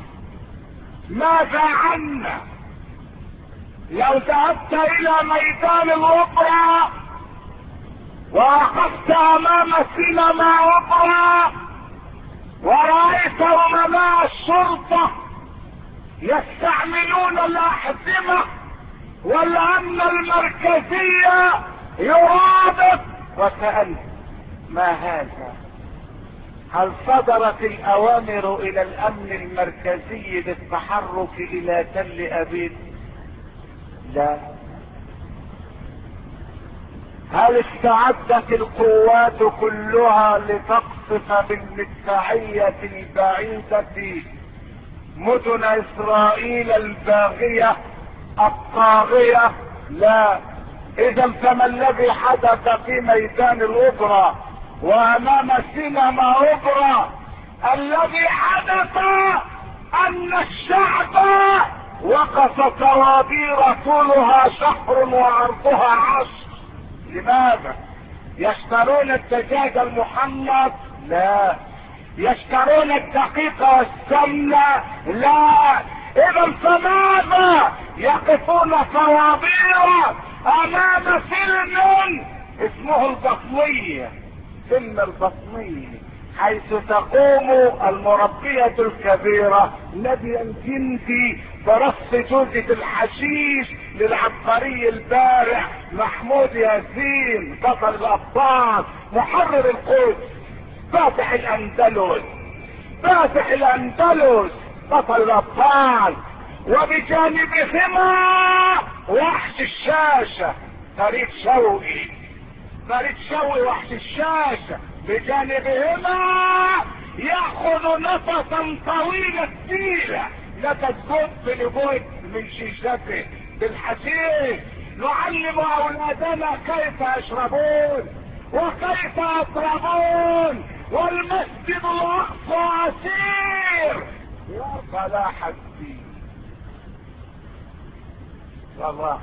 Speaker 1: ماذا عنا لو ذهبت الى ميدان الاوبرا ووقفت امام سينما اوبرا ورأيت امناء الشرطة يستعملون الاحزمة والامن المركزية يرادف، وسألت ما هذا؟ هل صدرت الاوامر الى الامن المركزي بالتحرك الى تل ابيب؟ لا، هل استعدت القوات كلها لتقصف بالمدفعية البعيدة مدن اسرائيل الباغية الطاغية؟ لا. اذا فما الذي حدث في ميدان الاوبرا وامام سينما اوبرا؟ الذي حدث ان الشعب وقف طوابير طولها شهر وعرضها عشر. لماذا؟ يشترون الدجاج المحمص؟ لا. يشترون الدقيق والسمنة؟ لا. اذا فماذا يقفون طوابير امام فيلم اسمه البطنية؟ فيلم البطنية، حيث تقوم المربية الكبيرة نادية جندي برص جوزة الحشيش للعبقري البارع محمود ياسين بطل الابطال محرر القدس فاتح الاندلس فاتح الاندلس بطل الابطال، وبجانبهما وحش الشاشة فريد شوقي فريد شوقي وحش الشاشة، بجانبهما ياخذ نفسا طويل السيرة لدى الزب لبد من شيشته بالحشيش. نعلم اولادنا كيف يشربون وكيف يضربون، والمسجد الاقصى اسير. يا صلاح الدين صلاح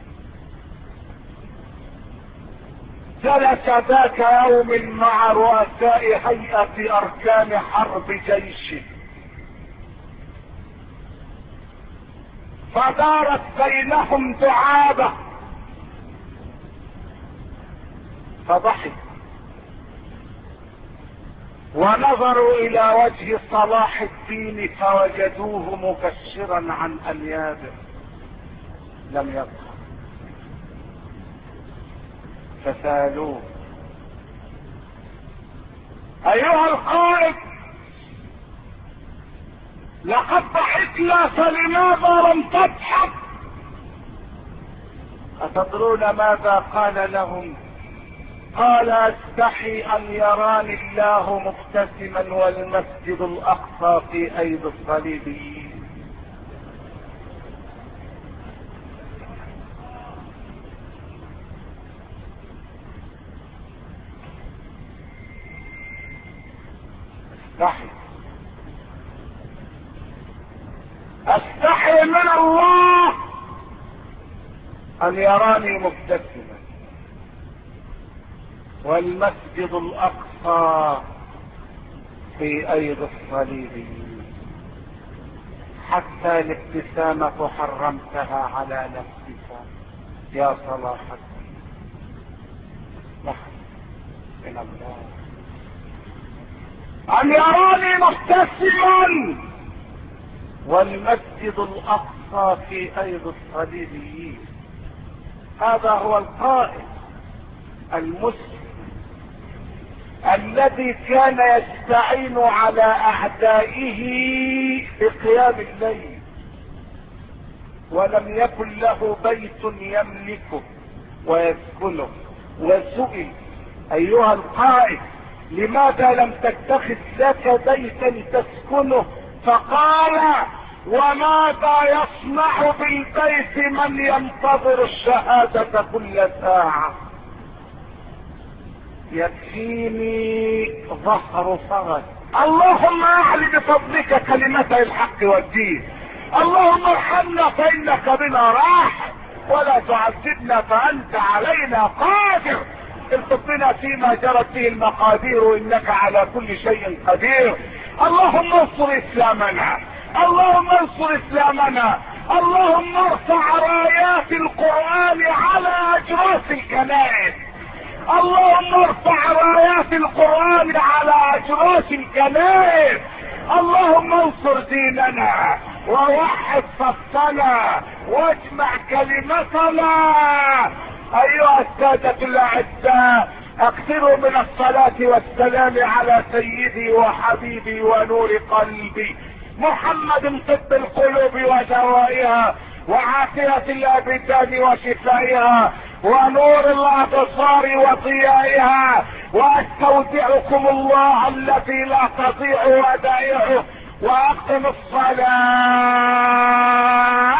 Speaker 1: جلس ذاك يوم مع رؤساء هيئة اركان حرب جيشه، فدارت بينهم دعابة، فضحك ونظروا الى وجه صلاح الدين فوجدوه مكشرا عن انيابه، لم يضحك. فسالوه: ايها القائد، لقد ضحكنا فلماذا لم تضحك؟ أتدرون ماذا قال لهم؟ قال: استحي ان يراني الله مبتسما والمسجد الاقصى في ايدي الصليبيين. استحي استحي من الله ان يراني مبتسما والمسجد الاقصى في ايدي الصليبيين. حتى الابتسامة حرمتها على نفسك يا صلاح الدين. نحن من الله ان يراني مبتسما والمسجد الاقصى في ايدي الصليبيين. هذا هو القائد المسلم الذي كان يستعين على اعدائه بقيام الليل، ولم يكن له بيت يملكه ويسكنه. وسئل: ايها القائد، لماذا لم تتخذ لك بيتا تسكنه؟ فقال: وماذا يصنع بالبيت من ينتظر الشهادة كل ساعة؟ يكفيني ظهر فرس. اللهم اعل بفضلك كلمتي الحق والدين. اللهم ارحمنا فانك بنا راحم، ولا تعذبنا فانت علينا قادر. ارزقنا فيما جرت به المقادير انك على كل شيء قدير. اللهم انصر اسلامنا، اللهم انصر اسلامنا، اللهم ارفع رايات القرآن على اجراس الكنائس، اللهم ارفع رايات القرآن على اجراس الكنائس. اللهم انصر ديننا ووحد صفنا واجمع كلمتنا. ايها السادة الاعزاء، اكثروا من الصلاة والسلام على سيدي وحبيبي ونور قلبي محمد، طب القلوب ودوائها وعافية الابدان وشفائها، ونور الابصار وضيائها، واستودعكم الله الذي لا تضيع ودائعه، واقم الصلاة.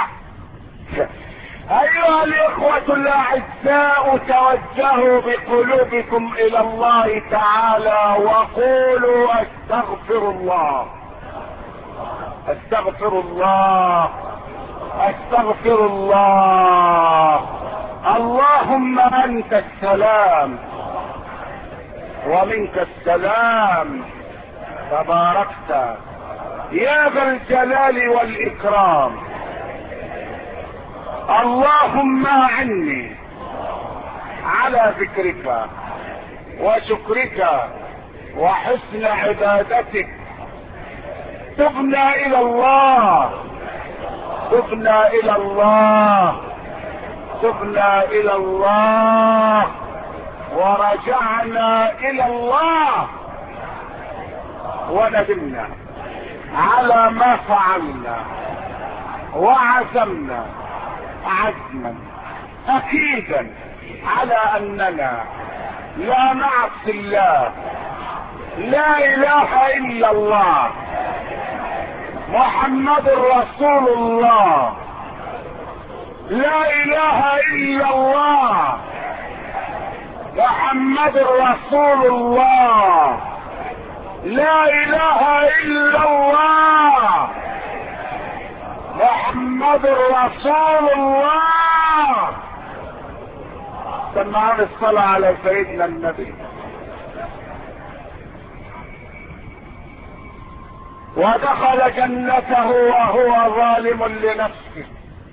Speaker 1: ايها الاخوة الاعزاء، توجهوا بقلوبكم الى الله تعالى وقولوا استغفر الله استغفر الله استغفر الله. اللهم انت السلام ومنك السلام، تباركت يا ذا الجلال والاكرام. اللهم اعني على ذكرك وشكرك وحسن عبادتك. تبنا الى الله تبنا الى الله تبنا الى الله ورجعنا الى الله، وندمنا على ما فعلنا، وعزمنا عزما اكيدا على اننا لا نعصي الله. لا اله الا الله محمد رسول الله. لا اله الا الله محمد رسول الله. لا اله الا الله محمد رسول الله. سمعنا الصلاة على سيدنا النبي. ودخل جنته وهو ظالم لنفسه،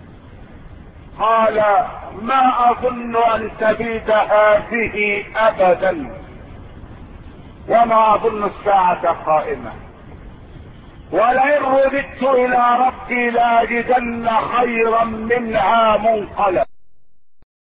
Speaker 1: قال ما اظن ان تبيد هذه ابدا، وما اظن الساعة قائمة، ولئن رددت الى ربي لاجدن خيرا منها منقلبا.